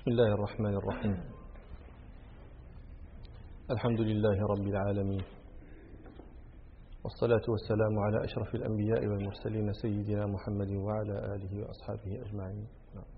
بسم الله الرحمن الرحيم. الحمد لله رب العالمين، والصلاة والسلام على أشرف الأنبياء والمرسلين سيدنا محمد وعلى آله وأصحابه أجمعين.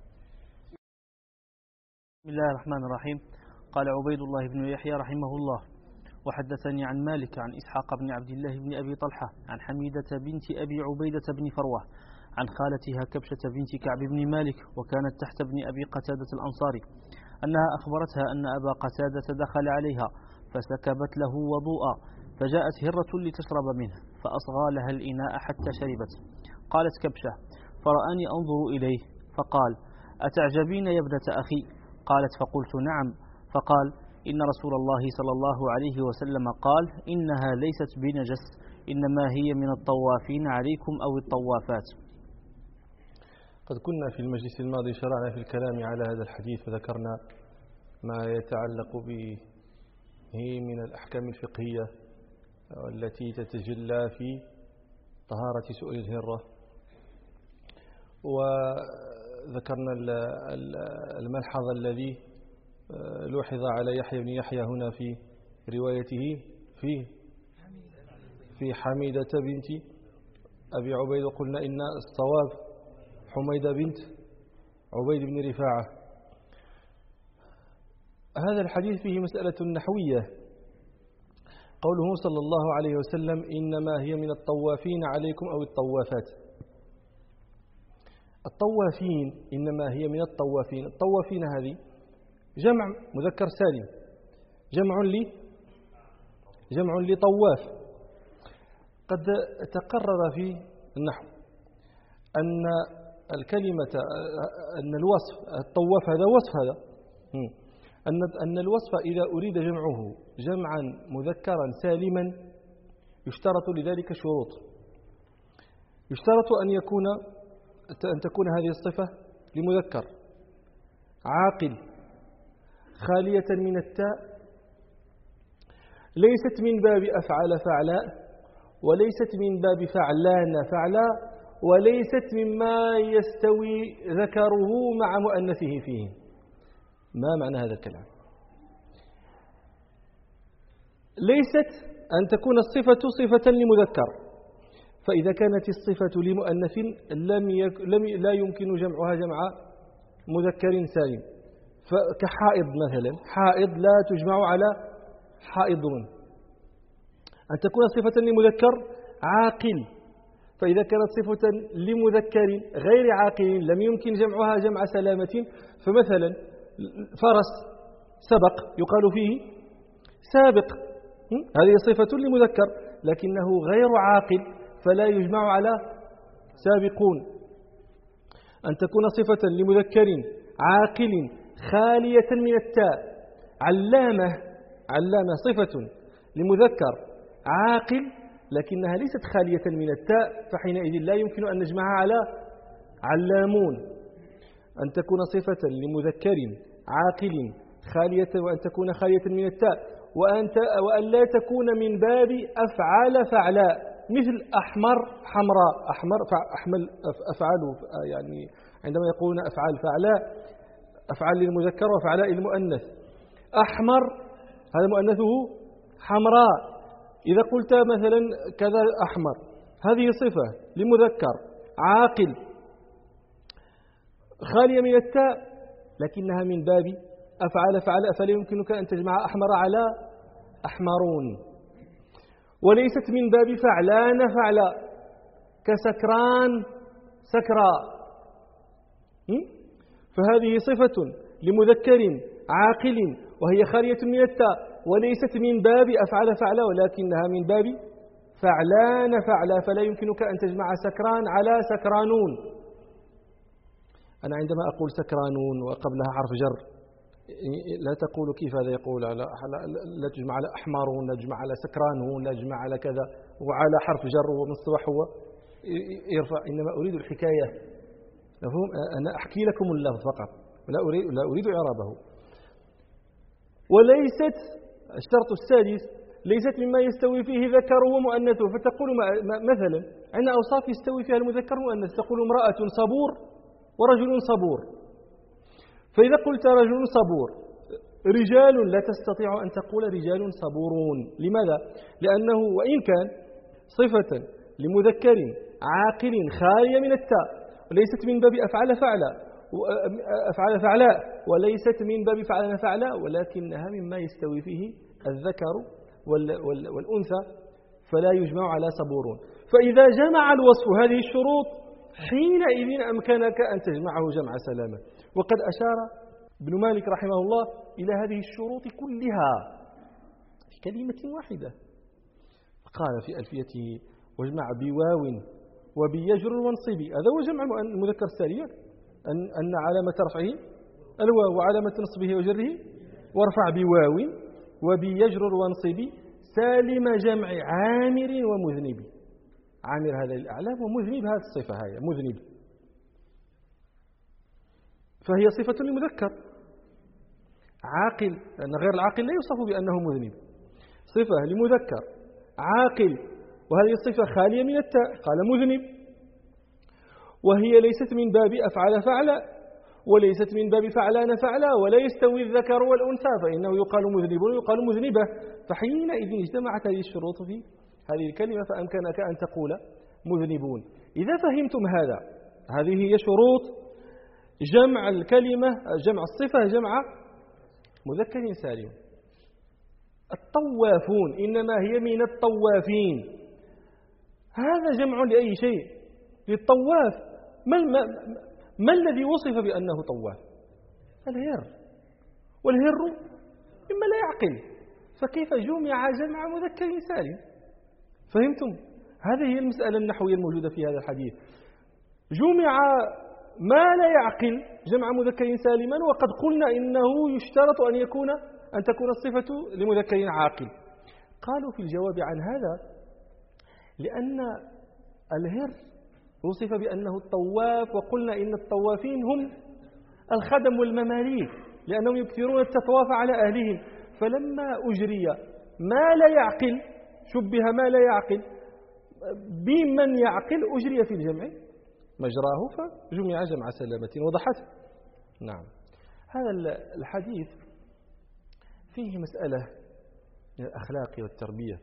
بسم الله الرحمن الرحيم. قال عبيد الله بن يحيى رحمه الله: وحدثني عن مالك عن إسحاق بن عبد الله بن أبي طلحة عن حميدة بنت أبي عبيدة بن فروة عن خالتها كبشة بنت كعب بن مالك وكانت تحت ابن أبي قتادة الأنصاري أنها أخبرتها أن أبا قتادة دخل عليها فسكبت له وضوءا، فجاءت هرة لتشرب منه فأصغى لها الإناء حتى شربت. قالت كبشة: فرآني أنظر إليه فقال: أتعجبين يا ابنة أخي؟ قالت: فقلت: نعم. فقال: إن رسول الله صلى الله عليه وسلم قال: إنها ليست بنجس، إنما هي من الطوافين عليكم أو الطوافات. قد كنا في المجلس الماضي شرعنا في الكلام على هذا الحديث، فذكرنا ما يتعلق به من الأحكام الفقهية التي تتجلى في طهارة سؤل الهرة، وذكرنا الملحظ الذي لوحظ على يحيى بن يحيى هنا في روايته في حميدة بنت أبي عبيد، وقلنا إن الصواب حميدة بنت عبيد بن رفاعة. هذا الحديث فيه مسألة نحوية، قوله صلى الله عليه وسلم: إنما هي من الطوافين عليكم أو الطوافات. الطوافين إنما هي من الطوافين، الطوافين هذه جمع مذكر سالم، جمع لطواف. قد تقرر في النحو أن الكلمة أن الوصف الطواف هذا وصف هذا أن الوصف إذا أريد جمعه جمعا مذكرا سالما يشترط لذلك شروط. يشترط أن تكون هذه الصفة لمذكر عاقل خالية من التاء، ليست من باب أفعل فعلاء، وليست من باب فعلان فعلاء، وليست مما يستوي ذكره مع مؤنثه فيه. ما معنى هذا الكلام؟ ليست أن تكون الصفة صفة لمذكر، فإذا كانت الصفة لمؤنث لا يمكن جمعها جمع مذكر سالم. كحائض مثلا، حائض لا تجمع على حائضون. أن تكون صفة لمذكر عاقل، فإذا كانت صفة لمذكر غير عاقل لم يمكن جمعها جمع سلامة. فمثلا فرس سبق يقال فيه سابق، هذه صفة لمذكر لكنه غير عاقل فلا يجمع على سابقون. أن تكون صفة لمذكر عاقل خالية من التاء. علامة صفة لمذكر عاقل لكنها ليست خالية من التاء، فحينئذ لا يمكن أن نجمعها على علامون. أن تكون صفة لمذكر عاقل خالية، وأن تكون خالية من التاء، وأن لا تكون من باب أفعال فعلاء، مثل أحمر حمراء. أحمل أفعال، يعني عندما يقولون أفعال فعلاء، أفعال للمذكر وفعلاء للمؤنث. أحمر هذا مؤنثه حمراء. إذا قلت مثلا كذا أحمر، هذه صفة لمذكر عاقل خالية من التاء لكنها من باب أفعال فعلاء، فلا يمكنك أن تجمع أحمر على أحمرون. وليست من باب فعلان فعلاء، كسكران سكراء. فهذه صفة لمذكر عاقل وهي خالية من التاء، وليست من باب أفعل فعلا ولكنها من باب فعلان فعلا، فلا يمكنك أن تجمع سكران على سكرانون. أنا عندما أقول سكرانون وقبلها حرف جر لا تقول كيف هذا يقول، لا تجمع على أحمرون، لا تجمع على سكرانون، لا تجمع على كذا وعلى حرف جر ومصطلح هو يرفع. إنما أريد الحكاية، مفهوم؟ أنا أحكي لكم اللفظ فقط، لا أريد إعرابه. وليست الشرط السادس ليست مما يستوي فيه ذكر ومؤنث، فتقول مثلا عندنا أوصاف يستوي فيها المذكر والمؤنث، تقول امرأة صبور ورجل صبور، فإذا قلت رجل صبور، رجال لا تستطيع أن تقول رجال صبورون. لماذا؟ لأنه وإن كان صفة لمذكر عاقل خالية من التاء، وليست من باب أفعل فعلاء، وليست من باب فعلنا فعلاء، ولكنها مما يستوي فيه الذكر والأنثى، فلا يجمع على صبورون. فإذا جمع الوصف هذه الشروط حينئذ أمكنك أن تجمعه جمع سلامة. وقد أشار ابن مالك رحمه الله إلى هذه الشروط كلها في كلمة واحدة، قال في ألفيته: واجمع بواو وبيجر وانصب. هذا هو جمع المذكر السالم، أن علامة رفعه الواو وعلامة نصبه وجره، وارفع بواو وبيجر وانصب سالم جمع عامر ومذنب. عامر هذا الأعلام ومذنب هذه الصفة، هي مذنب، فهي صفة لمذكر عاقل، لأن غير العاقل لا يوصف بأنه مذنب. صفة لمذكر عاقل، وهذه الصفة خالية من التاء، قال مذنب، وهي ليست من باب أفعل فعل، وليست من باب فعلان فعلا، ولا يستوي الذكر والأنثى، فإنه يقال مذنب ويقال مذنبة. فحينئذ اجتمعت هذه الشروط في هذه الكلمة، فأمكنك أن تقول مذنبون. إذا فهمتم هذا، هذه هي شروط جمع الكلمة، جمع الصفة جمع مذكر سالم. الطوافون إنما هي من الطوافين، هذا جمع لأي شيء، للطواف. ما الذي وصف بأنه طواف؟ الهر، والهر مما لا يعقل، فكيف جمع جمع مذكر سالم؟ فهمتم؟ هذه هي المسألة النحوية الموجودة في هذا الحديث. جمع ما لا يعقل جمع مذكر سالما، وقد قلنا إنه يشترط أن تكون الصفة لمذكر عاقل. قالوا في الجواب عن هذا: لأن الهر وصف بأنه الطواف، وقلنا إن الطوافين هم الخدم والمماليك، لأنهم يكثرون التطواف على أهلهم. فلما أجري ما لا يعقل، شبه ما لا يعقل بمن يعقل، أجري في الجمع مجراه فجمع جمع سلامة. وضحت؟ نعم. هذا الحديث فيه مسألة من الأخلاق والتربية.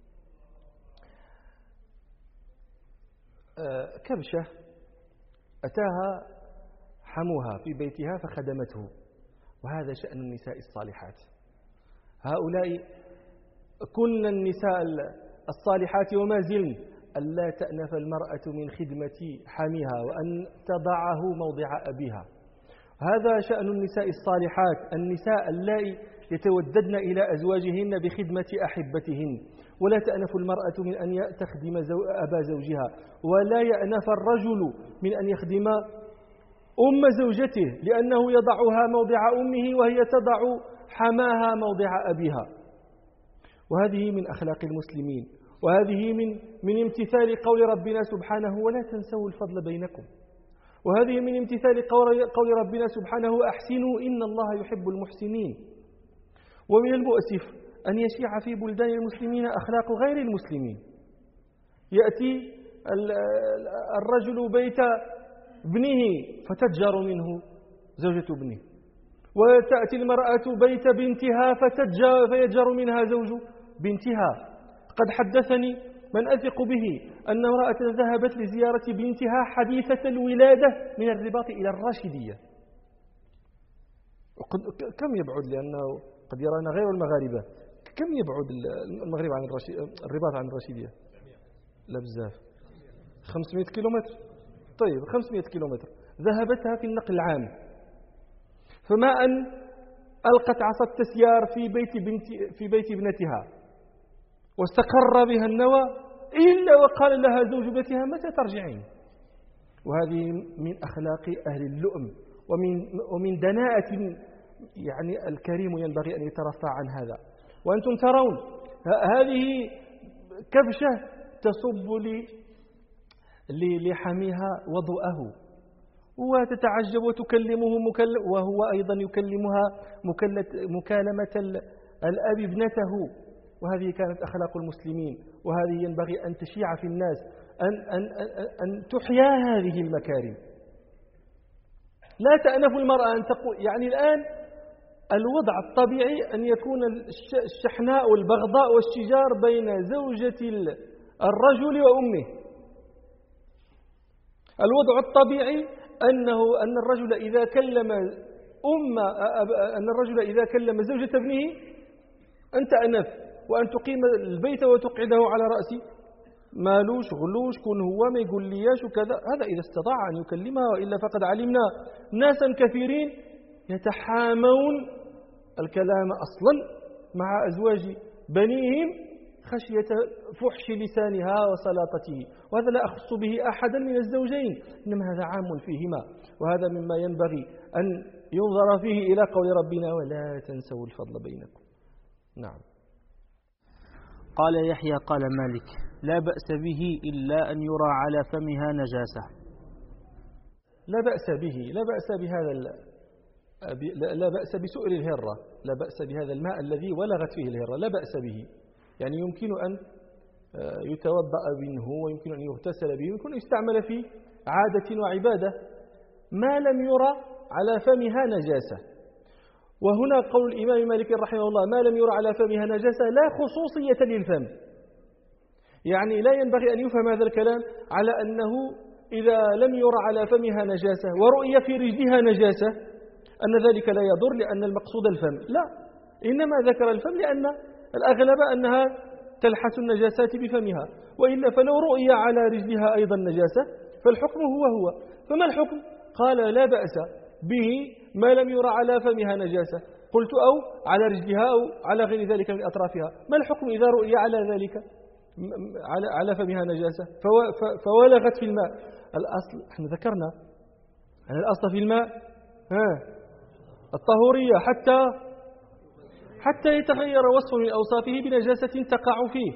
كبشة أتاها حموها في بيتها فخدمته، وهذا شأن النساء الصالحات. هؤلاء كن النساء الصالحات وما زلن ألا تأنف المرأة من خدمة حميها وأن تضعه موضع أبيها. هذا شأن النساء الصالحات، النساء اللائي يتوددن إلى أزواجهن بخدمة أحبتهن. ولا تأنف المرأة من أن تخدم أبا زوجها، ولا يأنف الرجل من أن يخدم أم زوجته، لأنه يضعها موضع أمه وهي تضع حماها موضع أبيها. وهذه من أخلاق المسلمين، وهذه من امتثال قول ربنا سبحانه: ولا تنسوا الفضل بينكم. وهذه من امتثال قول ربنا سبحانه: أحسنوا إن الله يحب المحسنين. ومن المؤسف أن يشيع في بلدان المسلمين أخلاق غير المسلمين. يأتي الرجل بيت ابنه فتتجر منه زوجة ابنه، وتأتي المرأة بيت بنتها فيتجر منها زوج بنتها. قد حدثني من أثق به أن امرأة ذهبت لزيارة بنتها حديثة الولادة من الرباط إلى الراشدية. كم يبعد، لأنه قد يرانا غير المغاربة، كم يبعد المغرب عن الرباط عن الراشدية؟ لا بزاف، 500 كيلومتر. طيب 500 كيلومتر ذهبتها في النقل العام، فما أن ألقت عصا التسيار في بيت ابنتها واستقر بها النوى إلا وقال لها زوج بيتها: متى ترجعين؟ وهذه من أخلاق أهل اللؤم ومن دناءة، يعني الكريم ينبغي أن يترفع عن هذا. وأنتم ترون هذه كبشة تصب لحميها وضوءه، وتتعجب وتكلمه وهو أيضا يكلمها مكالمة الأب ابنته. وهذه كانت أخلاق المسلمين، وهذه ينبغي أن تشيع في الناس، أن تحيا هذه المكارم. لا تأنف المرأة أن تقول، يعني الآن الوضع الطبيعي أن يكون الشحناء والبغضاء والشجار بين زوجة الرجل وأمه. الوضع الطبيعي أن الرجل إذا كلم زوجة ابنه أن تأنف وأن تقيم البيت وتقعده على رأسي، مالوش غلوش كن هو ما يقول لياش وكذا. هذا إذا استطاع أن يكلمها، وإلا فقد علمنا ناسا كثيرين يتحامون الكلام أصلا مع أزواج بنيهم خشية فحش لسانها وسلاطته، وهذا لا أخص به أحدا من الزوجين، إنما هذا عام فيهما، وهذا مما ينبغي أن ينظر فيه إلى قول ربنا ولا تنسوا الفضل بينكم. نعم. قال يحيى قال مالك لا بأس به إلا أن يرى على فمها نجاسة. لا بأس به، لا بأس بهذا، لا بأس بسؤر الهرة، لا بأس بهذا الماء الذي ولغت فيه الهرة، لا بأس به، يعني يمكن أن يتوضأ منه، ويمكن أن يغتسل به، ويمكن أن يستعمل في عادة وعبادة ما لم يرى على فمها نجاسة. وهنا قول الإمام مالك رحمه الله ما لم يرى على فمها نجاسة لا خصوصية للفم، يعني لا ينبغي أن يفهم هذا الكلام على أنه إذا لم يرى على فمها نجاسة ورؤية في رجلها نجاسة أن ذلك لا يضر، لأن المقصود الفم، لا، إنما ذكر الفم لأن الأغلب أنها تلحس النجاسات بفمها، وإلا فلو رؤية على رجلها أيضا نجاسة فالحكم هو. فما الحكم؟ قال لا بأس به ما لم يرى على فمها نجاسة، قلت أو على رجلها أو على غير ذلك من أطرافها. ما الحكم إذا رؤية على ذلك على فمها نجاسة فولغت في الماء؟ الأصل احنا ذكرنا أن الأصل في الماء الطهورية حتى يتغير وصف من أوصافه بنجاسة تقع فيه.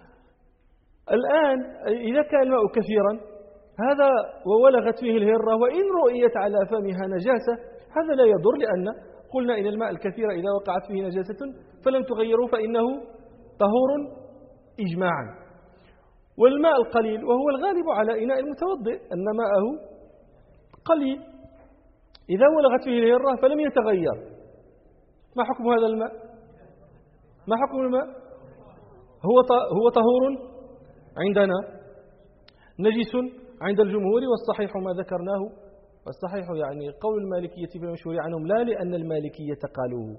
الآن إذا كان الماء كثيرا هذا وولغت فيه الهرة وإن رؤيت على فمها نجاسة هذا لا يضر، لأن قلنا إن الماء الكثير إذا وقعت فيه نجاسة فلم تغيره فإنه طهور إجماعا. والماء القليل وهو الغالب على إناء المتوضئ أن ماءه قليل إذا ولغت فيه الهرة فلم يتغير، ما حكم هذا الماء؟ ما حكم الماء؟ هو طهور عندنا، نجس عند الجمهور، والصحيح ما ذكرناه، والصحيح يعني قول المالكية في المشهور عنهم، لا لأن المالكية قالوه،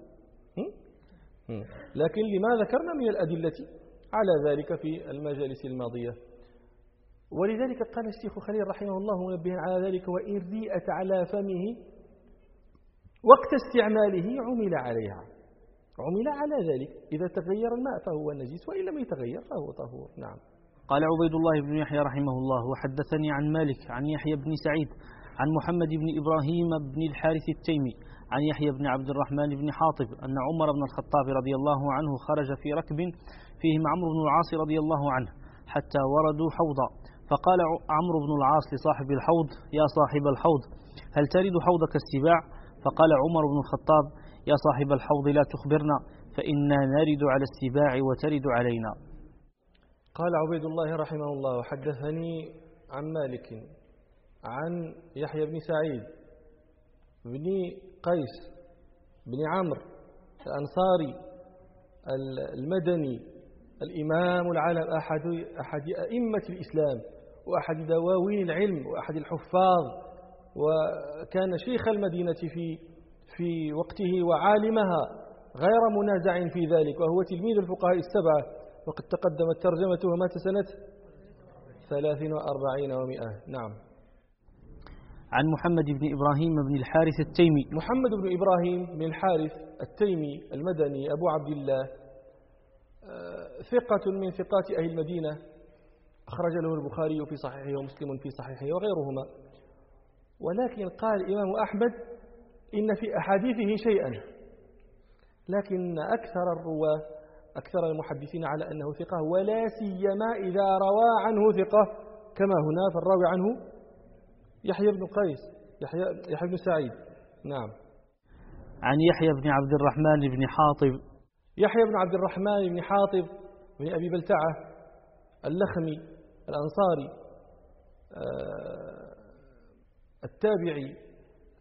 لكن لما ذكرنا من الأدلة على ذلك في المجالس الماضية. ولذلك قال الشيخ خليل رحمه الله منبها على ذلك وإن ريئت على فمه وقت استعماله عمل عليها، عمل على ذلك، إذا تغير الماء فهو نجس وإن لم يتغير فهو طهور. نعم. قال عبيد الله بن يحيى رحمه الله وحدثني عن مالك عن يحيى بن سعيد عن محمد بن إبراهيم بن الحارث التيمي عن يحيى بن عبد الرحمن بن حاطب أن عمر بن الخطاب رضي الله عنه خرج في ركب فيهم عمرو بن العاص رضي الله عنه حتى وردوا حوضا، فقال عمرو بن العاص لصاحب الحوض يا صاحب الحوض هل ترد حوضك السباع؟ فقال عمر بن الخطاب يا صاحب الحوض لا تخبرنا فإنا نرد على السباع وترد علينا. قال عبيد الله رحمه الله حدثني عن مالك عن يحيى بن سعيد بن قيس بن عمرو الأنصاري المدني الإمام العالم، أحد أئمة الإسلام وأحد دواوين العلم وأحد الحفاظ، وكان شيخ المدينة في وقته وعالمها غير منازع في ذلك، وهو تلميذ الفقهاء السبعة، وقد تقدمت ترجمته ومات سنة 43 و100. نعم. عن محمد بن إبراهيم بن الحارث التيمي. محمد بن إبراهيم بن الحارث التيمي المدني أبو عبد الله، ثقة من ثقات أهل المدينة، أخرج له البخاري في صحيحه ومسلم في صحيحه وغيرهما. ولكن قال الإمام أحمد إن في أحاديثه شيئا، لكن أكثر الرواة أكثر المحدثين على أنه ثقة، ولا سيما إذا روى عنه ثقة كما هنا، فالراوي عنه يحيى بن قيس يحيى بن سعيد. نعم. عن يحيى بن عبد الرحمن بن حاطب. يحيى بن عبد الرحمن بن حاطب بن أبي بلتعة اللخمي الأنصاري التابعي،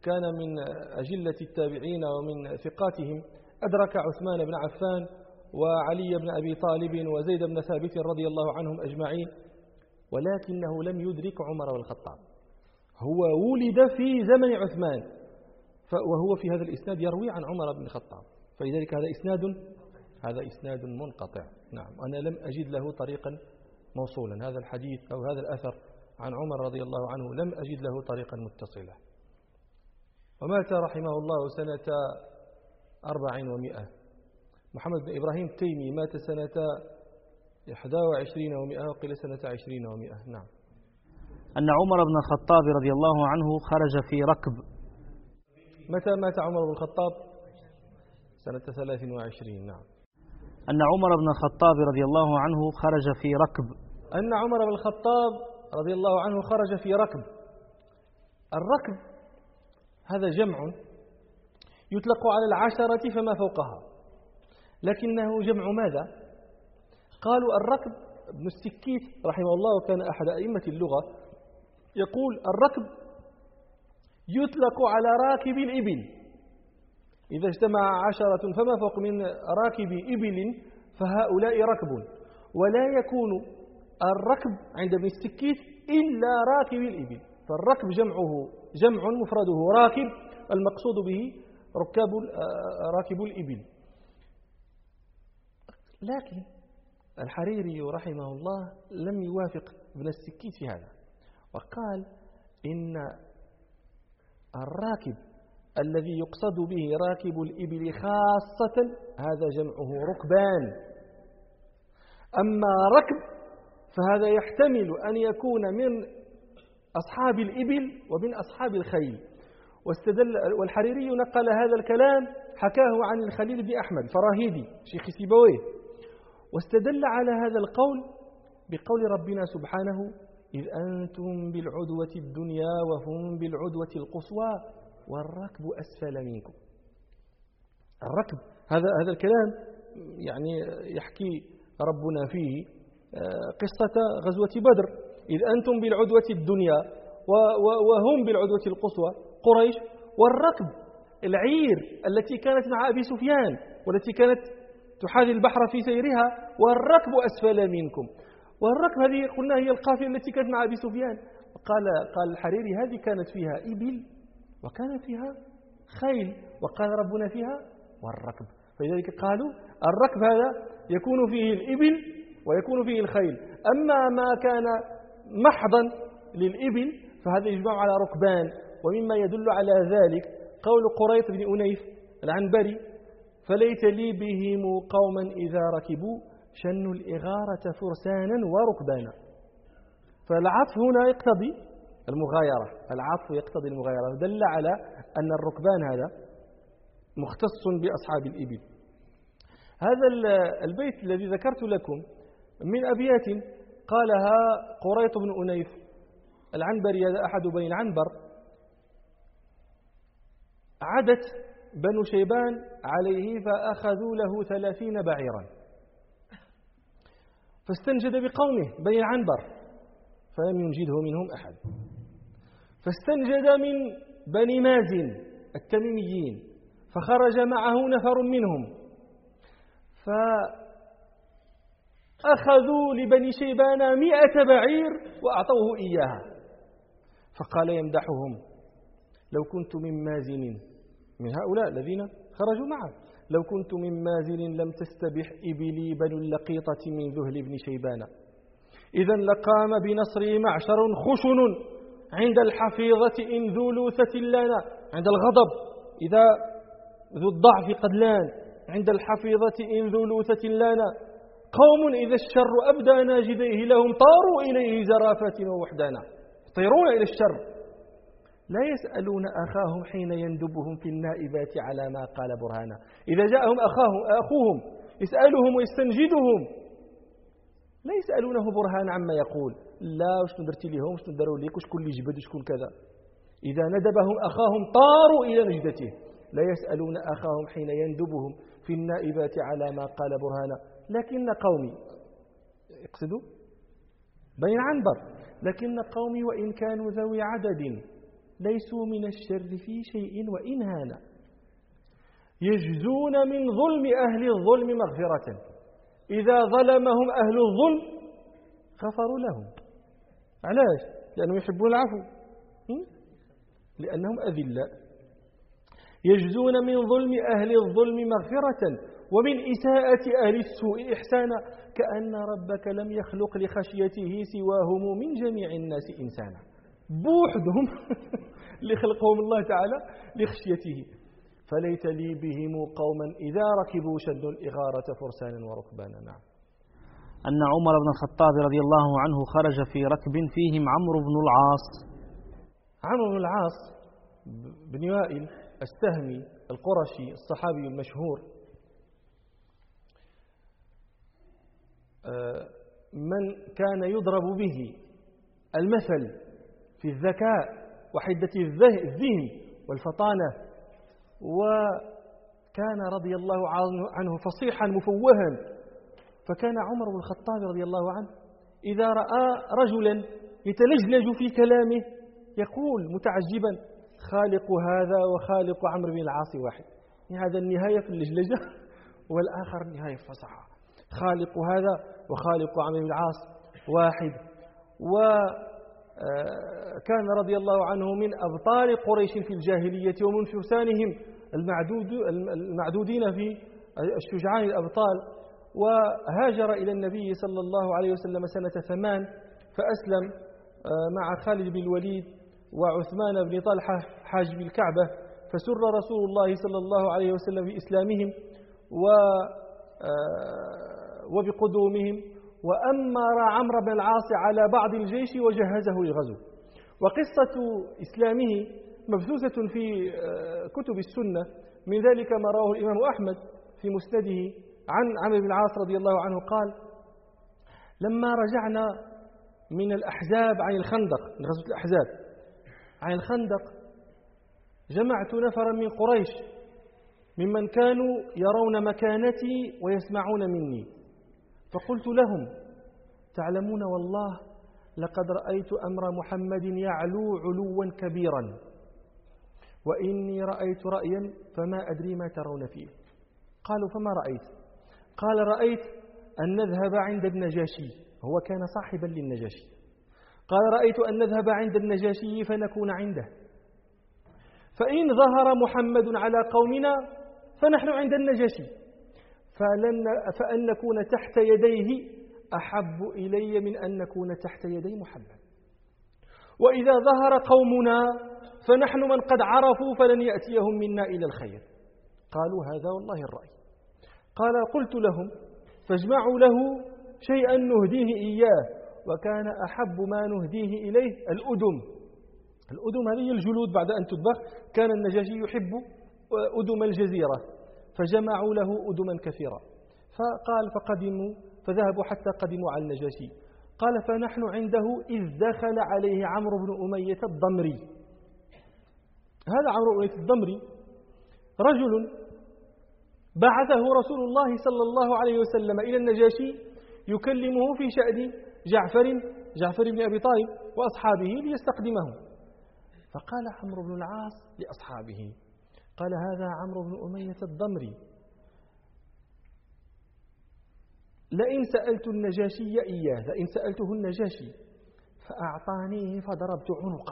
وكان من أجلة التابعين ومن ثقاتهم، أدرك عثمان بن عفان وعلي بن أبي طالب وزيد بن ثابت رضي الله عنهم أجمعين، ولكنه لم يدرك عمر بن الخطاب. هو ولد في زمن عثمان، وهو في هذا الإسناد يروي عن عمر بن الخطاب، فلذلك هذا إسناد منقطع. نعم، أنا لم أجد له طريقا موصولا، هذا الحديث أو هذا الأثر عن عمر رضي الله عنه لم أجد له طريقا متصلا. ومات رحمه الله سنة 400. محمد بن إبراهيم التيمي مات سنة 21 و100 وقيل سنة 20 و100. نعم. أن عمر بن الخطاب رضي الله عنه خرج في ركب. متى مات عمر بن الخطاب؟ سنة 23. نعم. أن عمر بن الخطاب رضي الله عنه خرج في ركب. أن عمر بن الخطاب رضي الله عنه خرج في ركب. الركب هذا جمع يطلق على 10 فما فوقها، لكنه جمع ماذا؟ قالوا الركب. ابن السكيت رحمه الله وكان أحد أئمة اللغة يقول الركب يطلق على راكب الإبل، إذا اجتمع 10 فما فوق من راكب إبل فهؤلاء ركب، ولا يكون الركب عند ابن السكيت إلا راكب الإبل، فالركب جمع مفرده راكب، المقصود به راكب الإبل. لكن الحريري رحمه الله لم يوافق ابن السكيت في هذا، وقال إن الراكب الذي يقصد به راكب الإبل خاصة هذا جمعه ركبان، أما ركب فهذا يحتمل أن يكون من أصحاب الإبل ومن أصحاب الخيل. والحريري نقل هذا الكلام، حكاه عن الخليل بن أحمد فراهيدي شيخ سيبويه، واستدل على هذا القول بقول ربنا سبحانه: إذ أنتم بالعدوة الدنيا وهم بالعدوة القصوى والركب أسفل منكم. الركب هذا الكلام يعني يحكي ربنا فيه قصة غزوة بدر، إذ أنتم بالعدوة الدنيا وهم بالعدوة القصوى قريش، والركب العير التي كانت مع أبي سفيان والتي كانت تحاذي البحر في سيرها، والركب أسفل منكم. والركب هذه قلنا هي القافلة التي كانت مع أبي سفيان. قال الحريري هذه كانت فيها إبل وكان فيها خيل، وقال ربنا فيها والركب، فلذلك قالوا الركب هذا يكون فيه الإبل ويكون فيه الخيل، أما ما كان محضا للإبل فهذا يجمع على ركبان. ومما يدل على ذلك قول قريط بن أنيف العنبري: فليت لي بهم قوما إذا ركبوا شنوا الإغارة فرسانا وركبانا. فالعطف هنا يقتضي المغايرة، العطف يقتضي المغايرة، دل على أن الركبان هذا مختص بأصحاب الإبل. هذا البيت الذي ذكرت لكم من أبيات قالها قريط بن أنيف العنبري، هذا أحد بني العنبر. عدت بنو شيبان عليه فأخذوا له 30 بعيرا، فاستنجد بقومه بني العنبر فلم ينجده منهم أحد، فاستنجد من بني مازن التميميين فخرج معه نفر منهم، فأخذوا لبني شيبان 100 بعير وأعطوه إياها، فقال يمدحهم: لو كنت من مازن، من هؤلاء الذين خرجوا معه، لو كنت من مازن لم تستبح إبلي بنو اللقيطة من ذهل بن شيبان، إذا لقام بنصري معشر خشن عند الحفيظة إن ذو لوثة لنا، عند الغضب إذا ذو الضعف قد لان، عند الحفيظة إن ذو لوثة لنا، قوم إذا الشر أبدى ناجديه لهم طاروا إليه زرافات ووحدانا، يطيرون إلى الشر، لا يسألون أخاهم حين يندبهم في النائبات على ما قال برهانا. إذا جاءهم أخوهم يسألهم ويستنجدهم لا يسألونه برهان عما يقول، لا وشكون درتي لهم، وشكون داروا ليك، وشكون اللي جبد، وشكون كذا. إذا ندبهم أخاهم طاروا إلى نجدته، لا يسألون أخاهم حين يندبهم في النائبات على ما قال برهانا. لكن قومي، اقصدوا بني العنبر، لكن قومي وإن كانوا ذوي عدد ليسوا من الشر في شيء وإن هان، يجزون من ظلم أهل الظلم مغفرة، إذا ظلمهم أهل الظلم غفروا لهم. علاش؟ لأنهم يحبون العفو، لأنهم أذلاء. يجزون من ظلم أهل الظلم مغفرة ومن إساءة أهل السوء إحسانا، كأن ربك لم يخلق لخشيته سواهم من جميع الناس إنسانا. بوحدهم اللي خلقهم الله تعالى لخشيته. فليت لي بهم قوما إذا ركبوا شدوا الإغارة فرسانا وركبانا. نعم. أن عمر بن الخطاب رضي الله عنه خرج في ركب فيهم عمرو بن العاص. عمرو بن العاص بن وائل السهمي القرشي الصحابي المشهور، من كان يضرب به المثل في الذكاء وحدة الذهن والفطانة، وكان رضي الله عنه فصيحا مفوها. فكان عمر بن الخطاب رضي الله عنه إذا رأى رجلا يتلجلج في كلامه يقول متعجبا: خالق هذا وخالق عمرو بن العاص واحد. هذا النهاية في اللجلجة والآخر النهاية في الفصاحة. خالق هذا وخالق عمرو بن العاص واحد. وكان رضي الله عنه من أبطال قريش في الجاهلية ومن فرسانهم المعدودين في الشجعان الأبطال. وهاجر إلى النبي صلى الله عليه وسلم سنة 8 فأسلم مع خالد بن الوليد وعثمان بن طلحة حاجب الكعبة، فسر رسول الله صلى الله عليه وسلم بإسلامهم وبقدومهم، وأمر عمرو بن العاص على بعض الجيش وجهزه للغزو. وقصة إسلامه مبثوثة في كتب السنة، من ذلك ما رواه الإمام أحمد في مسنده عن عمرو بن العاص رضي الله عنه قال: لما رجعنا من الأحزاب عن الخندق، من غزوة الأحزاب عن الخندق، جمعت نفرا من قريش ممن كانوا يرون مكانتي ويسمعون مني، فقلت لهم: تعلمون والله لقد رأيت أمر محمد يعلو علوا كبيرا، وإني رأيت رأيا فما أدري ما ترون فيه. قالوا: فما رأيت؟ قال: رأيت أن نذهب عند النجاشي، هو كان صاحبا للنجاشي. قال: رأيت أن نذهب عند النجاشي فنكون عنده، فإن ظهر محمد على قومنا فنحن عند النجاشي، فأن نكون تحت يديه أحب إلي من أن نكون تحت يدي محمد، وإذا ظهر قومنا فنحن من قد عرفوا فلن يأتيهم منا إلى الخير. قالوا: هذا والله الرأي. قال: قلت لهم: فاجمعوا له شيئا نهديه إياه، وكان أحب ما نهديه إليه الأدم هذه الجلود بعد أن تطبخ، كان النجاشي يحب أدم الجزيرة، فجمعوا له أدما كثيرة. فقال: فذهبوا حتى قدموا على النجاشي. قال: فنحن عنده إذ دخل عليه عمرو بن أمية الضمري. هذا عمرو بن أمية الضمري رجل بعثه رسول الله صلى الله عليه وسلم إلى النجاشي يكلمه في شأن جعفر بن أبي طالب وأصحابه ليستقدمهم. فقال عمرو بن العاص لأصحابه، قال: هذا عمرو بن أمية الضمري، لئن سألت النجاشي إياه، لئن سألته النجاشي فأعطانيه فضربت عنقه.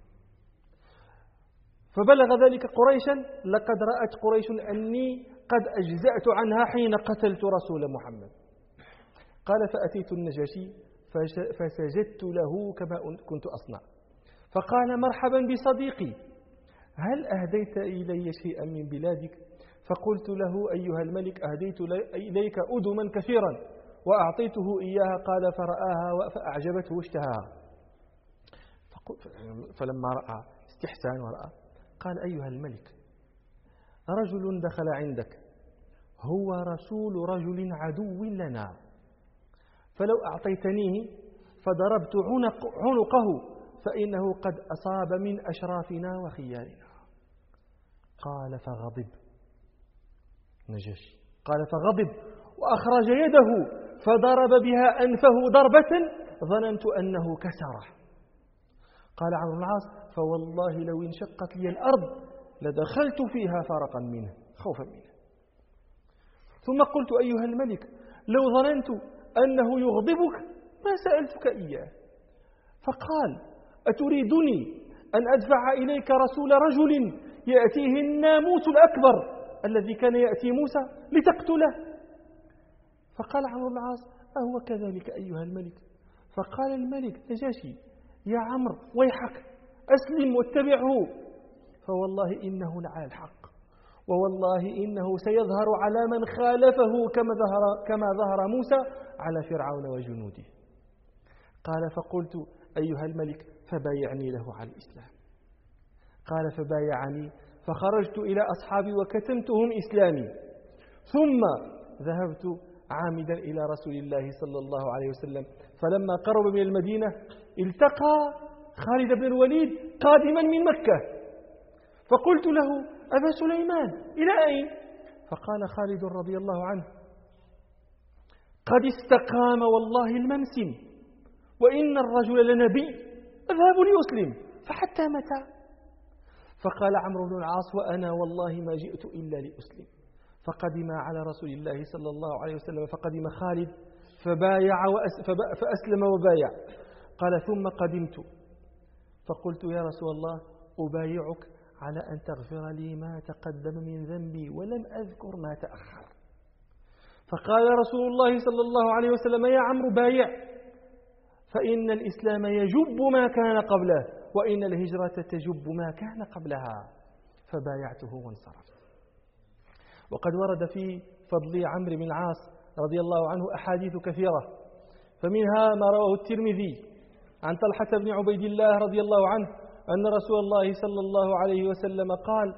فبلغ ذلك قريشا، لقد رأت قريش أني قد أجزأت عنها حين قتلت رسول محمد. قال: فأتيت النجاشي فسجدت له كما كنت أصنع، فقال: مرحبا بصديقي، هل أهديت إلي شيئا من بلادك؟ فقلت له: أيها الملك، أهديت إليك أدما كثيرا وأعطيته إياها. قال: فرآها فأعجبته واشتهاها. فلما رأى استحسان ورأى قال: أيها الملك، رجل دخل عندك هو رسول رجل عدو لنا، فلو أعطيتنيه فضربت عنقه فإنه قد أصاب من أشرافنا وخيارنا. قال: فغضب نجاشي، قال: فغضب وأخرج يده فضرب بها أنفه ضربة ظننت أنه كسره. قال عمرو بن العاص: فوالله لو انشقت لي الأرض لدخلت فيها فرقا منه خوفا منه. ثم قلت: أيها الملك، لو ظننت أنه يغضبك ما سألتك إياه. فقال: أتريدني أن أدفع إليك رسول رجل يأتيه الناموس الأكبر الذي كان يأتي موسى لتقتله؟ فقال عمرو بن العاص: أهو كذلك أيها الملك؟ فقال الملك نجاشي: يا عمرو ويحك، أسلم واتبعه، فوالله إنه لعلى الحق، ووالله إنه سيظهر على من خالفه كما ظهر موسى على فرعون وجنوده. قال: فقلت: أيها الملك فبايعني له على الإسلام. قال: فبايعني، فخرجت إلى أصحابي وكتمتهم إسلامي، ثم ذهبت عامدا إلى رسول الله صلى الله عليه وسلم. فلما قرب من المدينة التقى خالد بن الوليد قادما من مكة، فقلت له: أبا سليمان إلى أين؟ فقال خالد رضي الله عنه: قد استقام والله الممسم، وإن الرجل لنبي، أذهب ليسلم، فحتى متى؟ فقال عمرو بن العاص: وأنا والله ما جئت إلا لأسلم. فقدم على رسول الله صلى الله عليه وسلم، فقدم خالد فأسلم وبايع. قال: ثم قدمت فقلت: يا رسول الله، أبايعك على أن تغفر لي ما تقدم من ذنبي ولم أذكر ما تأخر. فقال رسول الله صلى الله عليه وسلم: يا عمرو بايع، فإن الإسلام يجب ما كان قبله، وإن الهجرة تجب ما كان قبلها. فبايعته وانصرفت. وقد ورد في فضل عمرو بن العاص رضي الله عنه أحاديث كثيرة، فمنها ما رواه الترمذي عن طلحة بن عبيد الله رضي الله عنه أن رسول الله صلى الله عليه وسلم قال: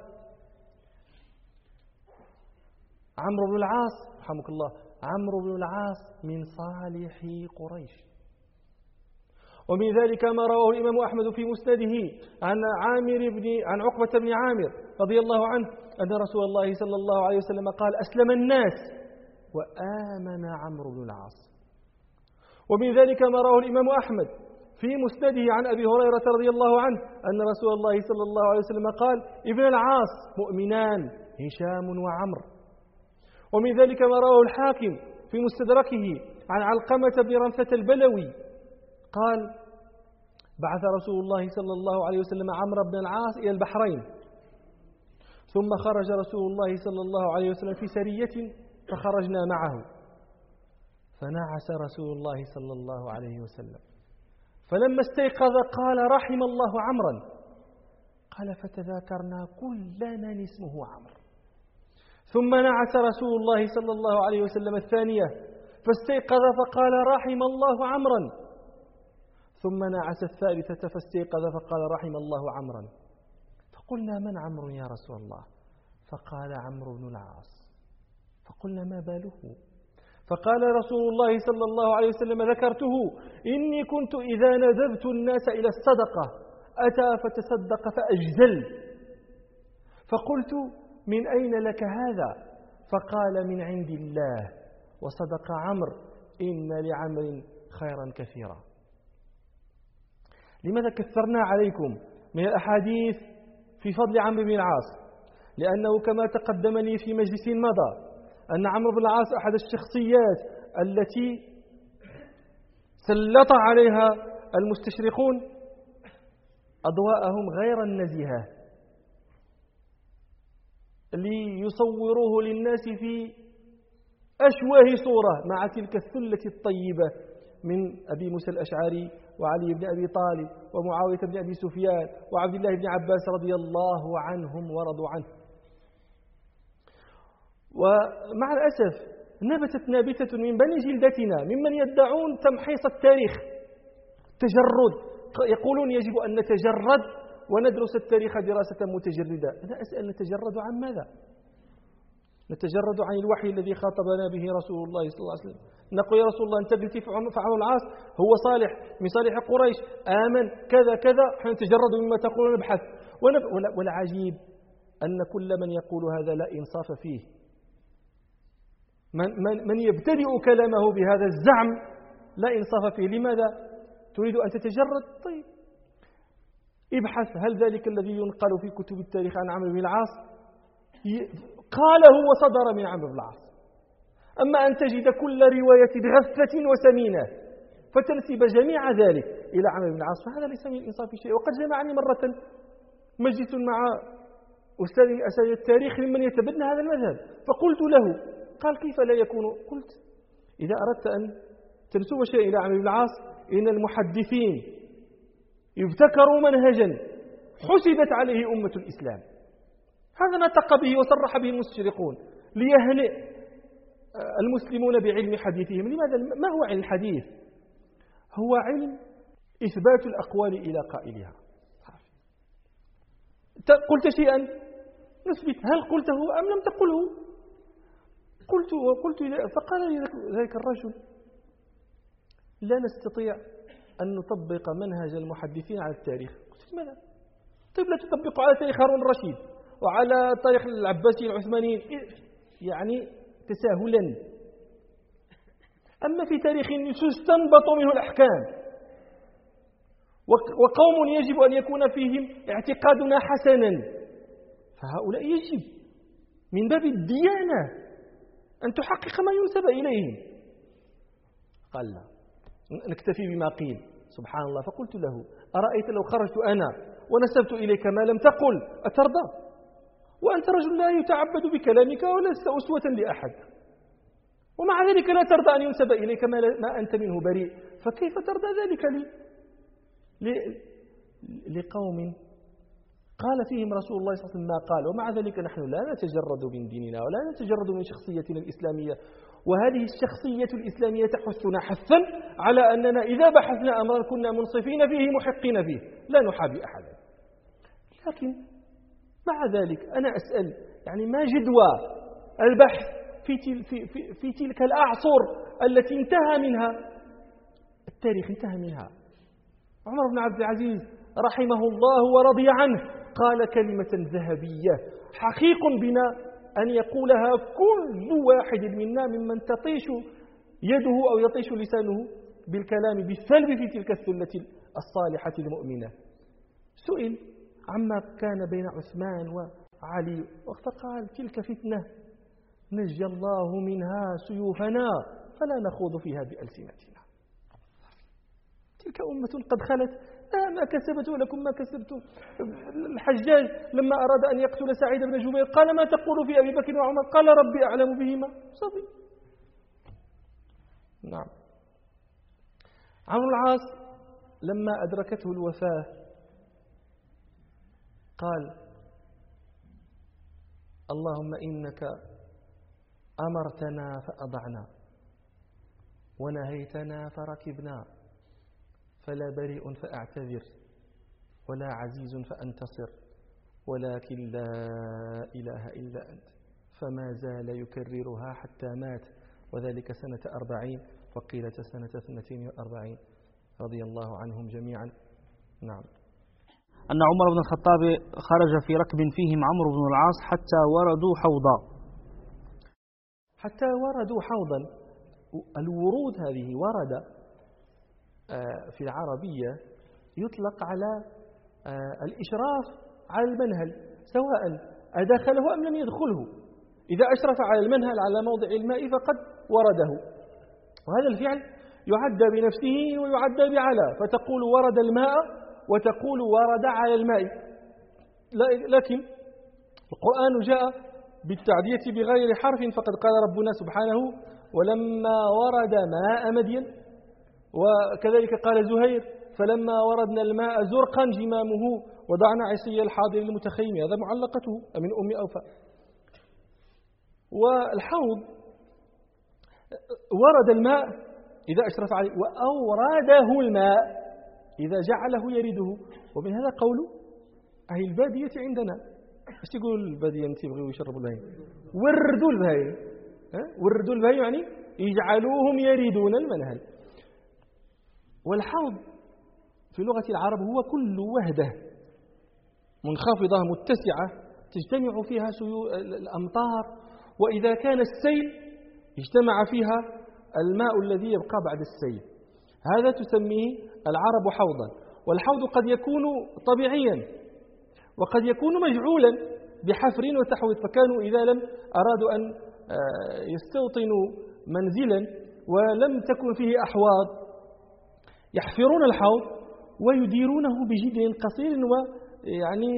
عمرو بن العاص رحمك الله، عمرو بن العاص من صالح قريش. ومن ذلك ما رواه الإمام أحمد في مسنده عن عقبة بن عامر رضي الله عنه أن رسول الله صلى الله عليه وسلم قال: أسلم الناس وآمن عمرو بن العاص. ومن ذلك ما رواه الإمام أحمد في مسنده عن أبي هريرة رضي الله عنه أن رسول الله صلى الله عليه وسلم قال: ابن العاص مؤمنان، هشام وعمر. ومن ذلك ما رواه الحاكم في مستدركه عن علقمة بن رمثة البلوي قال: بعث رسول الله صلى الله عليه وسلم عمرو بن العاص إلى البحرين، ثم خرج رسول الله صلى الله عليه وسلم في سرية فخرجنا معه، فنعس رسول الله صلى الله عليه وسلم، فلما استيقظ قال: رحم الله عمرا. قال: فتذاكرنا كل من اسمه عمرو. ثم نعس رسول الله صلى الله عليه وسلم الثانية فاستيقظ فقال: رحم الله عمرا. ثم نعس الثالثة فاستيقظ فقال: رحم الله عمرا. فقلنا: من عمرو يا رسول الله؟ فقال: عمرو بن العاص. فقلنا: ما باله؟ فقال رسول الله صلى الله عليه وسلم: ذكرته، إني كنت إذا ندبت الناس إلى الصدقة أتى فتصدق فأجزل. فقلت: من أين لك هذا؟ فقال: من عند الله، وصدق عمرو، إن لعمر خيرا كثيرا. لماذا كثرنا عليكم من الأحاديث في فضل عمرو بن العاص؟ لأنه كما تقدم لي في مجلس مضى أن عمرو بن العاص أحد الشخصيات التي سلط عليها المستشرقون أضواءهم غير النزيهة ليصوروه للناس في أشوه صورة مع تلك الثلة الطيبة من أبي موسى الأشعري وعلي بن أبي طالب ومعاوية بن أبي سفيان وعبد الله بن عباس رضي الله عنهم ورضوا عنه. ومع الأسف نبتت نابتة من بني جلدتنا ممن يدعون تمحيص التاريخ، تجرد، يقولون يجب أن نتجرد وندرس التاريخ دراسة متجردة. أنا أسأل: نتجرد عن ماذا؟ نتجرد عن الوحي الذي خاطبنا به رسول الله صلى الله عليه وسلم. نقول: يا رسول الله أنت قلت في عمرو العاص هو صالح من صالح قريش، آمن كذا كذا، نحن نتجرد مما تقولون، نبحث. والعجيب أن كل من يقول هذا لا إنصاف فيه. من يبتدئ كلامه بهذا الزعم لا إنصاف فيه. لماذا تريد أن تتجرد؟ طيب، ابحث هل ذلك الذي ينقل في كتب التاريخ عن عمرو بن العاص قاله وصدر من عمرو بن العاص. أما أن تجد كل رواية غثة وسمينة فتنسب جميع ذلك إلى عمرو بن العاص، فهذا ليس من الإنصاف شيء. وقد جمعني مرة مجلس مع أستاذ التاريخ ممن يتبنى هذا المذهب، فقلت له، قال كيف لا يكون؟ قلت إذا أردت أن تنسب شيء إلى عمرو بن العاص إن المحدثين يبتكروا منهجا حسدت عليه أمة الإسلام، هذا نطق به وصرح به المستشرقون ليهنئ المسلمون بعلم حديثهم. لماذا؟ ما هو علم الحديث؟ هو علم إثبات الأقوال إلى قائلها. قلت شيئا نثبت هل قلته أم لم تقله. قلت فقال لي ذلك الرجل لا نستطيع أن نطبق منهج المحدثين على التاريخ. قلت لماذا؟ طيب لا تطبقوا على تاريخ هارون الرشيد وعلى تاريخ العباسي العثمانيين يعني تساهلا. أما في تاريخ تستنبط منه الأحكام وقوم يجب أن يكون فيهم اعتقادنا حسنا، فهؤلاء يجب من باب الديانة أن تحقق ما ينسب إليهم. قال لا، نكتفي بما قيل. سبحان الله. فقلت له أرأيت لو خرجت أنا ونسبت إليك ما لم تقل أترضى؟ وأنت رجل لا يتعبد بكلامك ولست أسوة لأحد، ومع ذلك لا ترضى أن ينسب إليك ما أنت منه بريء، فكيف ترضى ذلك لقوم قال فيهم رسول الله صلى الله عليه وسلم ما قال، ومع ذلك نحن لا نتجرد من ديننا ولا نتجرد من شخصيتنا الإسلامية، وهذه الشخصية الإسلامية تحثنا حثا على أننا إذا بحثنا أمرا كنا منصفين فيه محقين فيه لا نحابي أحدا. لكن مع ذلك أنا أسأل يعني ما جدوى البحث في تلك الأعصر التي انتهى منها التاريخ، انتهى منها. عمر بن عبد العزيز رحمه الله ورضي عنه قال كلمة ذهبية حقيق بنا أن يقولها كل واحد منا ممن تطيش يده أو يطيش لسانه بالكلام بالسلب في تلك الثلة الصالحة المؤمنة. سئل عما كان بين عثمان وعلي فقال تلك فتنة نجى الله منها سيوفنا فلا نخوض فيها بألسنتنا. تلك أمة قد خلت ما كسبت ولكم ما كسبتم. الحجاج لما أراد أن يقتل سعيد بن جبير قال ما تقول في أبي بكر وعمر؟ قال ربي أعلم بهما. صدق. نعم. عمرو العاص لما أدركته الوفاة قال اللهم إنك أمرتنا فأضعنا ونهيتنا فركبنا فلا بريء فأعتذر ولا عزيز فأنتصر ولكن لا إله إلا أنت. فما زال يكررها حتى مات، وذلك سنة 40 وقيل سنة 42 رضي الله عنهم جميعا. نعم. أن عمر بن الخطاب خرج في ركب فيهم عمرو بن العاص حتى وردوا حوضا. حتى وردوا حوضا. الورود هذه ورد في العربية يطلق على الإشراف على المنهل سواء أدخله أم لم يدخله. إذا أشرف على المنهل على موضع الماء فقد ورده، وهذا الفعل يعدى بنفسه ويعدى بعلى، فتقول ورد الماء وتقول ورد على الماء. لكن القرآن جاء بالتعدية بغير حرف، فقد قال ربنا سبحانه ولما ورد ماء مدين، وكذلك قال زهير فلما وردنا الماء زرقا جمامه وضعنا عصي الحاضر المتخيم، هذا معلقته من أم أوفى. والحوض ورد الماء إذا أشرف عليه، وأورده الماء إذا جعله يرده. ومن هذا قول أهل البادية عندنا. ايش تقول البادية أنت يبغوا يشربوا البهايم؟ وردوا البهايم. وردوا البهايم يعني يجعلوهم يريدون المنهل. والحوض في لغة العرب هو كل وهدة منخفضة متسعة تجتمع فيها الأمطار، وإذا كان السيل اجتمع فيها الماء الذي يبقى بعد السيل، هذا تسميه العرب حوضا. والحوض قد يكون طبيعيا وقد يكون مجعولا بحفر وتحويط. فكانوا إذا لم أرادوا أن يستوطنوا منزلا ولم تكن فيه أحواض يحفرون الحوض ويديرونه بجدر قصير ويعني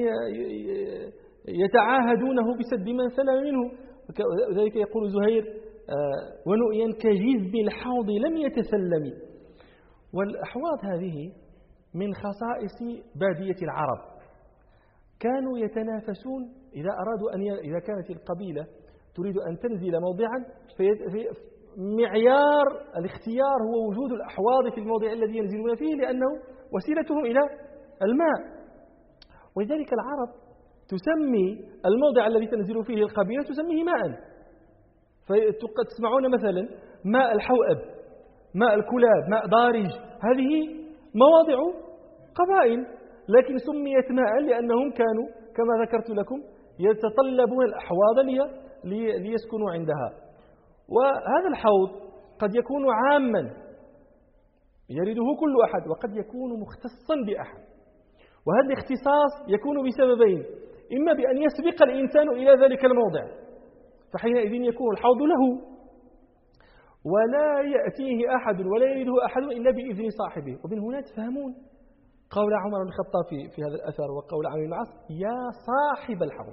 يتعاهدونه بسد من سلم منه. وذلك يقول زهير ونؤيا كجذب الحوض لم يتسلم. والأحواض هذه من خصائص بادية العرب، كانوا يتنافسون إذا أرادوا إذا كانت القبيلة تريد أن تنزل موضعا معيار الاختيار هو وجود الأحواض في الموضع الذي ينزلون فيه لأنه وسيلتهم إلى الماء. ولذلك العرب تسمي الموضع الذي تنزل فيه القبيلة تسميه ماء. فتسمعون مثلا ماء الحوأب، ماء الكلاب، ماء ضارج، هذه مواضع قبائل لكن سميت ماء لأنهم كانوا كما ذكرت لكم يتطلبون الأحواض ليسكنوا عندها. وهذا الحوض قد يكون عاما يرده كل أحد وقد يكون مختصا بأحد. وهذا الاختصاص يكون بسببين: إما بأن يسبق الإنسان إلى ذلك الموضع فحينئذ يكون الحوض له ولا يأتيه أحد ولا يرده أحد إلا بإذن صاحبه. ومن هنا تفهمون قول عمر بن الخطاب في هذا الأثر وقول عمرو بن العاص يا صاحب الحوض،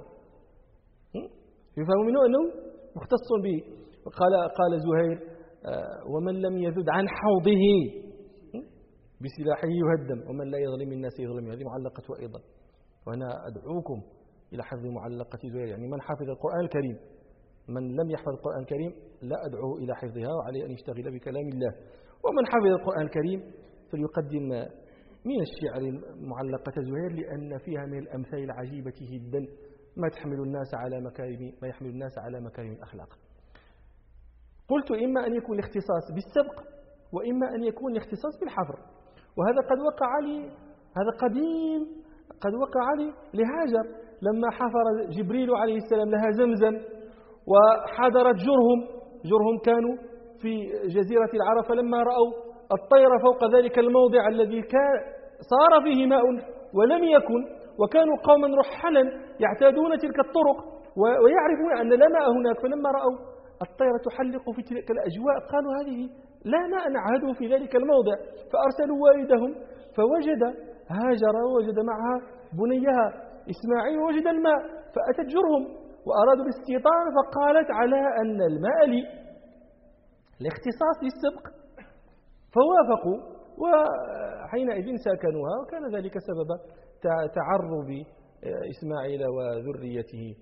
يفهم منه أنه مختص به. قال زهير ومن لم يذد عن حوضه بسلاحه يهدم ومن لا يظلم الناس يظلم. هذه معلقة أيضا، وأنا أدعوكم إلى حفظ معلقة زهير. يعني من حفظ القرآن الكريم، من لم يحفظ القرآن الكريم لا أدعوه إلى حفظها وعليه أن يشتغل بكلام الله. ومن حفظ القرآن الكريم فليقدم من الشعر معلقة زهير لأن فيها من الأمثال العجيبة جدا ما يحمل الناس على مكارم الأخلاق. قلت إما أن يكون الاختصاص بالسبق وإما أن يكون الاختصاص بالحفر. وهذا قد وقع لي، هذا قديم، قد وقع لي لهاجر لما حفر جبريل عليه السلام لها زمزم وحضرت جرهم كانوا في جزيرة العرب، فلما رأوا الطير فوق ذلك الموضع الذي صار فيه ماء ولم يكن، وكانوا قوما رحلا يعتادون تلك الطرق ويعرفون أن لا ماء هناك، فلما رأوا الطير تحلق في تلك الأجواء قالوا هذه لا ماء نعهده في ذلك الموضع، فأرسلوا والدهم فوجد هاجر ووجد معها بنيها إسماعيل ووجد الماء، فأتت جرهم وأرادوا الاستيطان فقالت على أن الماء لي، الاختصاص للسبق، فوافقوا وحينئذ ساكنوها، وكان ذلك سبب تعرب إسماعيل وذريته.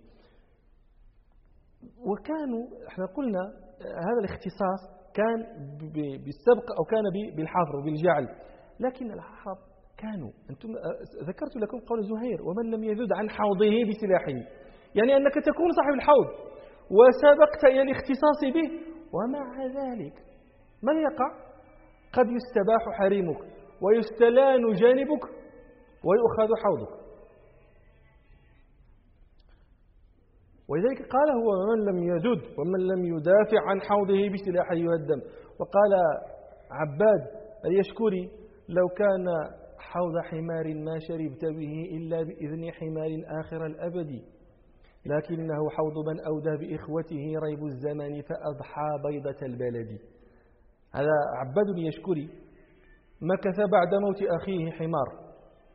وكانوا احنا قلنا هذا الاختصاص كان بالسبق أو كان بالحفر بالجعل، لكن العرب كانوا ذكرت لكم قول زهير ومن لم يذد عن حوضه بسلاحه، يعني أنك تكون صاحب الحوض وسبقت إلى الاختصاص به، ومع ذلك من يقع؟ قد يستباح حريمك ويستلان جانبك ويؤخذ حوضك. ولذلك قال هو ومن لم يذد ومن لم يدافع عن حوضه بسلاحه يهدم. وقال عباد اليشكري لو كان حوض حمار ما شربت به إلا بإذن حمار آخر الأبد، لكنه حوض من أودى بإخوته ريب الزمان فأضحى بيضة البلد. هذا عباد اليشكري مكث بعد موت أخيه حمار،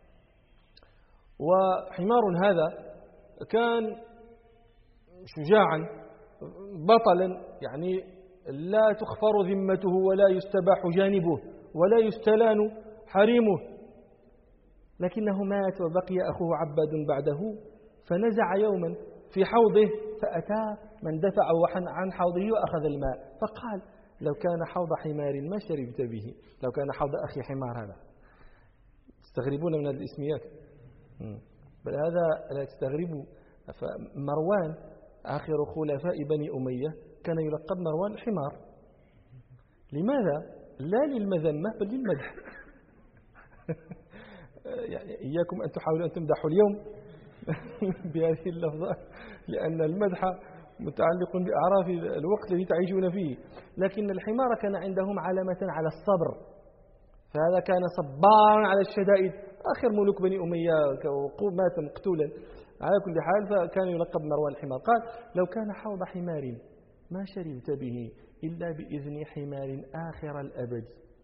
وحمار هذا كان شجاعا بطلا، يعني لا تخفر ذمته ولا يستباح جانبه ولا يستلان حريمه، لكنه مات وبقي أخوه عباد بعده، فنزع يوما في حوضه فأتى من دفعه عن حوضه وأخذ الماء، فقال لو كان حوض حمار ما شربت به، لو كان حوض أخي حمار. هذا تستغربون من هذه الاسميات، بل هذا لا تستغربوا. فمروان آخر خلفاء بني أمية كان يلقب مروان الحمار. لماذا؟ لا للمذمة بل للمدح. يعني إياكم أن تحاولوا أن تمدحوا اليوم بهذه اللفظة، لأن المدح متعلق بأعراف الوقت الذي تعيشون فيه. لكن الحمار كان عندهم علامة على الصبر، فهذا كان صبارا على الشدائد آخر ملوك بني أمية مات مقتولا. على كل حال فكان يلقب مروان الحمار. قال لو كان حوض حمار ما شربت به إلا بإذن حمار آخر الأبد،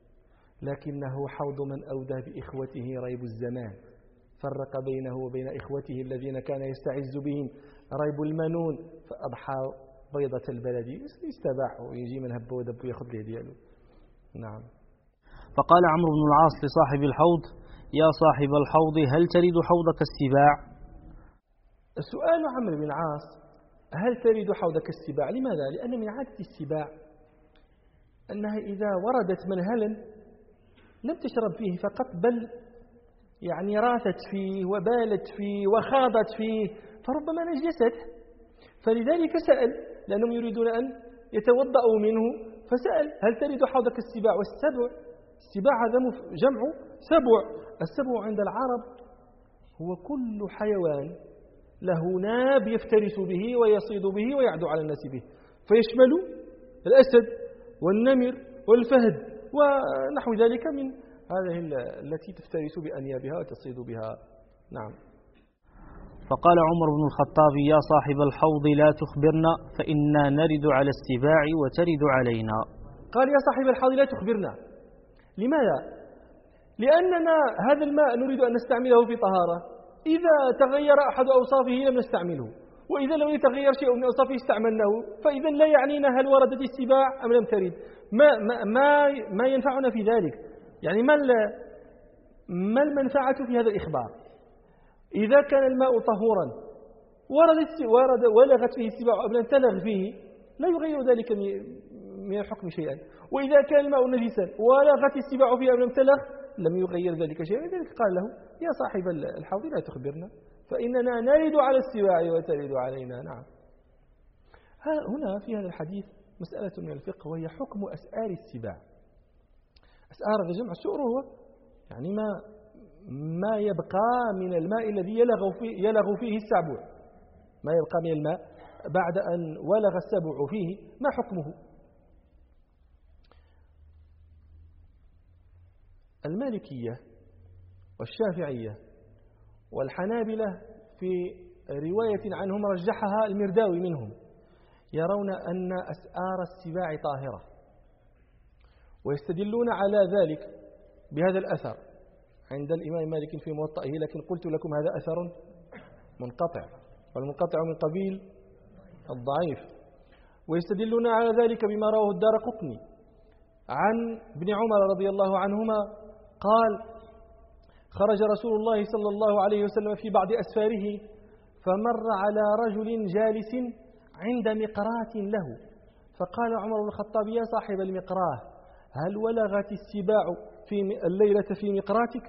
لكنه حوض من أودى بإخوته ريب الزمان، فرق بينه وبين إخوته الذين كان يستعز بهم ريب المنون، فأضحى بيضة البلد يستباح ويجي من هب ودب ويأخذ له دياله. نعم. فقال عمرو بن العاص لصاحب الحوض: يا صاحب الحوض هل ترد حوضك السباع؟ السؤال عمرو بن العاص: هل ترد حوضك السباع؟ لماذا؟ لأن من عادة السباع أنها إذا وردت منهلا لم تشرب فيه فقط، بل يعني راثت فيه وبالت فيه وخاضت فيه، فربما نجست، فلذلك سأل، لأنهم يريدون أن يتوضأوا منه، فسأل: هل ترد حوضك السباع؟ السباع هذا جمع سبع. السبع عند العرب هو كل حيوان له ناب يفترس به ويصيد به ويعدو على الناس به، فيشمل الأسد والنمر والفهد ونحو ذلك من هذه التي تفترس بأنيابها وتصيد بها. نعم. فقال عمر بن الخطاب: يا صاحب الحوض لا تخبرنا فإنا نرد على السباع وترد علينا. قال: يا صاحب الحوض لا تخبرنا. لماذا؟ لأننا هذا الماء نريد أن نستعمله في طهارة، إذا تغير أحد أوصافه لم نستعمله، وإذا لم يتغير شيء من أوصافه استعملناه، فإذا لا يعنينا هل وردت السباع أم لم ترد. ما ينفعنا في ذلك، يعني ما المنفعة في هذا الإخبار؟ إذا كان الماء طهورا ولغت فيه السباع أو لم تلغ فيه لا يغير ذلك من الحكم شيئا، وإذا كان الماء نجسا ولغت السباع فيه أو لم تلغ لم يغير ذلك شيئا. لذلك قال له: يا صاحب الحوض لا تخبرنا فإننا نرد على السباع وترد علينا. نعم. هنا في هذا الحديث مسألة من الفقه، وهي حكم أسآر السباع. أسآر جمع سؤر، هو يعني ما يبقى من الماء الذي يلغ فيه السبع، ما يبقى من الماء بعد أن ولغ السبع فيه، ما حكمه؟ المالكية والشافعية والحنابلة في رواية عنهم رجحها المرداوي منهم، يرون أن أسآر السباع طاهرة، ويستدلون على ذلك بهذا الأثر عند الإمام مالك في موطئه، لكن قلت لكم هذا أثر منقطع، والمنقطع من قبيل الضعيف. ويستدلون على ذلك بما رواه الدارقطني عن ابن عمر رضي الله عنهما قال: خرج رسول الله صلى الله عليه وسلم في بعض أسفاره فمر على رجل جالس عند مقراة له، فقال عمر بن الخطاب: يا صاحب المقراه هل ولغت السباع في الليلة في مقراتك؟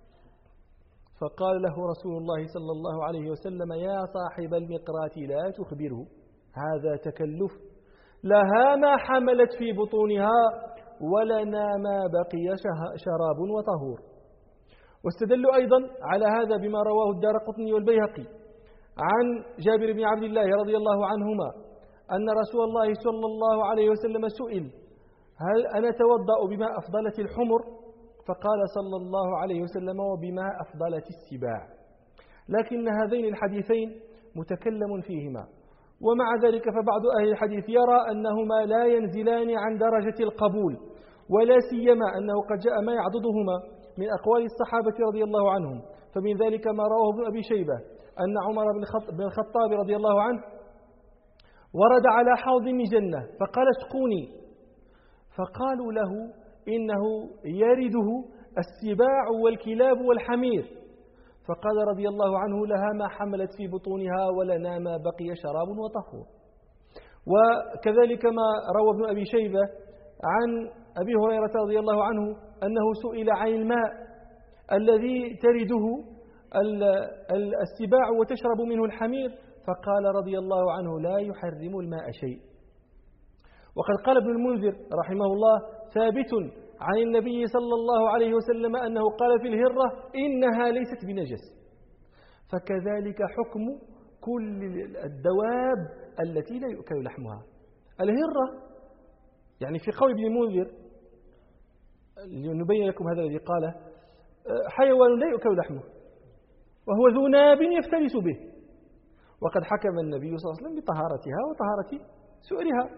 فقال له رسول الله صلى الله عليه وسلم: يا صاحب المقرات لا تخبره، هذا تكلف، لها ما حملت في بطونها ولنا ما بقي شراب وطهور. واستدلوا أيضا على هذا بما رواه الدارقطني والبيهقي عن جابر بن عبد الله رضي الله عنهما أن رسول الله صلى الله عليه وسلم سئل: هل أنا أتوضأ بما أفضلت الحمر؟ فقال صلى الله عليه وسلم: وبما أفضلت السباع. لكن هذين الحديثين متكلم فيهما، ومع ذلك فبعض أهل الحديث يرى أنهما لا ينزلان عن درجة القبول، ولا سيما أنه قد جاء ما يعضدهما من أقوال الصحابة رضي الله عنهم. فمن ذلك ما رواه ابن أبي شيبة أن عمر بن الخطاب رضي الله عنه ورد على حوض من جنة فقال: اسقوني، فقالوا له: إنه يرده السباع والكلاب والحمير، فقال رضي الله عنه: لها ما حملت في بطونها ولنا ما بقي شراب وطهور. وكذلك ما روى ابن أبي شيبة عن أبي هريرة رضي الله عنه أنه سئل عن الماء الذي ترده السباع وتشرب منه الحمير، فقال رضي الله عنه: لا يحرم الماء شيء. وقد قال ابن المنذر رحمه الله ثابت عن النبي صلى الله عليه وسلم أنه قال في الهرة: إنها ليست بنجس. فكذلك حكم كل الدواب التي لا يؤكل لحمها. الهرة يعني في قول ابن المنذر، لنبين لكم هذا الذي قاله، حيوان لا يؤكل لحمه وهو ذو ناب يفترس به، وقد حكم النبي صلى الله عليه وسلم بطهارتها وطهارة سؤرها.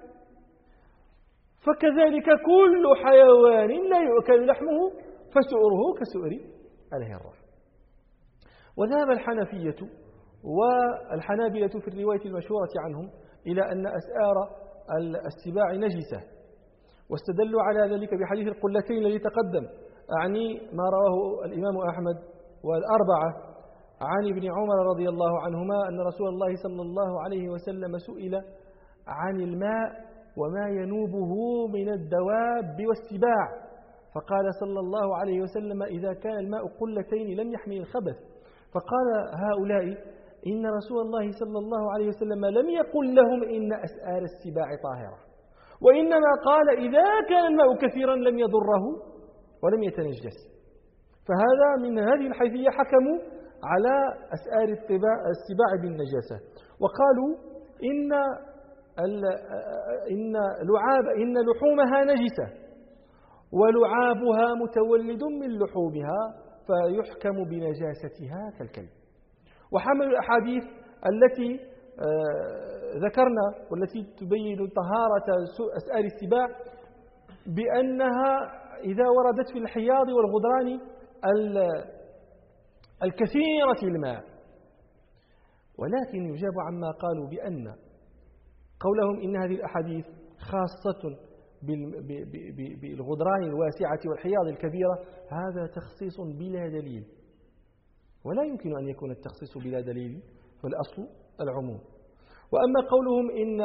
فكذلك كل حيوان لا يؤكل لحمه فسؤره كسؤر الهرة. وذهب الحنفية والحنابلة في الرواية المشهورة عنهم إلى أن أسآر السباع نجسة، واستدلوا على ذلك بحديث القلتين الذي تقدم، أعني ما رواه الإمام أحمد والأربعة عن ابن عمر رضي الله عنهما أن رسول الله صلى الله عليه وسلم سئل عن الماء وما ينوبه من الدواب والسباع، فقال صلى الله عليه وسلم: إذا كان الماء قلتين لم يحمل الخبث. فقال هؤلاء: إن رسول الله صلى الله عليه وسلم لم يقل لهم إن أسآر السباع طاهرة، وإنما قال إذا كان الماء كثيرا لم يضره ولم يتنجس. فهذا من هذه الحيثية حكموا على أسآر السباع بالنجاسة، وقالوا إن لحومها نجسة ولعابها متولد من لحومها فيحكم بنجاستها كالكلب. وحملوا الأحاديث التي ذكرنا والتي تبين طهارة أسآر السباع بأنها إذا وردت في الحياض والغدران الكثيرة الماء. ولكن يجاب عما قالوا بأن قولهم إن هذه الأحاديث خاصة بالغدران الواسعة والحياض الكبيرة، هذا تخصيص بلا دليل، ولا يمكن أن يكون التخصيص بلا دليل، فالأصل العموم. وأما قولهم إن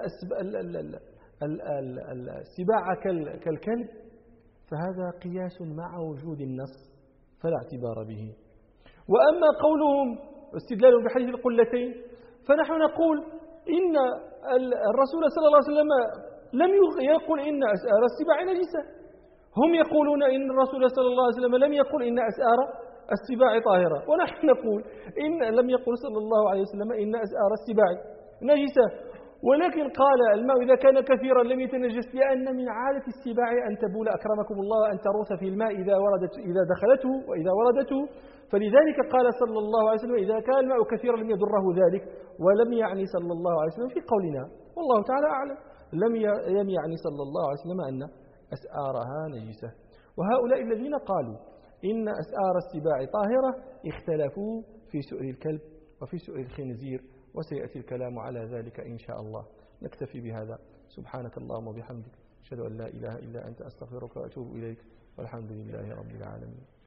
السباع كالكلب فهذا قياس مع وجود النص فلا اعتبار به. وأما قولهم استدلالهم بحديث القلتين فنحن نقول إن الرسول صلى الله عليه وسلم لم يقل إن أسآر السباع نجسة، هم يقولون إن الرسول صلى الله عليه وسلم لم يقل إن أسآر السباع طاهرة، ونحن نقول إن لم يقل صلى الله عليه وسلم إن أسآر السباع نجسة، ولكن قال الماء إذا كان كثيرا لم يتنجس، لأن من عادة السباع أن تبول أكرمكم الله، أن تروث في الماء إذا دخلته وإذا وردته. فلذلك قال صلى الله عليه وسلم إذا كان الماء كثيرا لم يضره ذلك، ولم يعني صلى الله عليه وسلم في قولنا والله تعالى أعلم لم يعني صلى الله عليه وسلم أن أسآرها نجسة. وهؤلاء الذين قالوا إن أسآر السباع طاهرة اختلفوا في سؤر الكلب وفي سؤر الخنزير، وسيأتي الكلام على ذلك إن شاء الله. نكتفي بهذا. سبحانك اللهم وبحمدك، أشهد أن لا إله إلا أنت، أستغفرك وأتوب إليك، والحمد لله رب العالمين.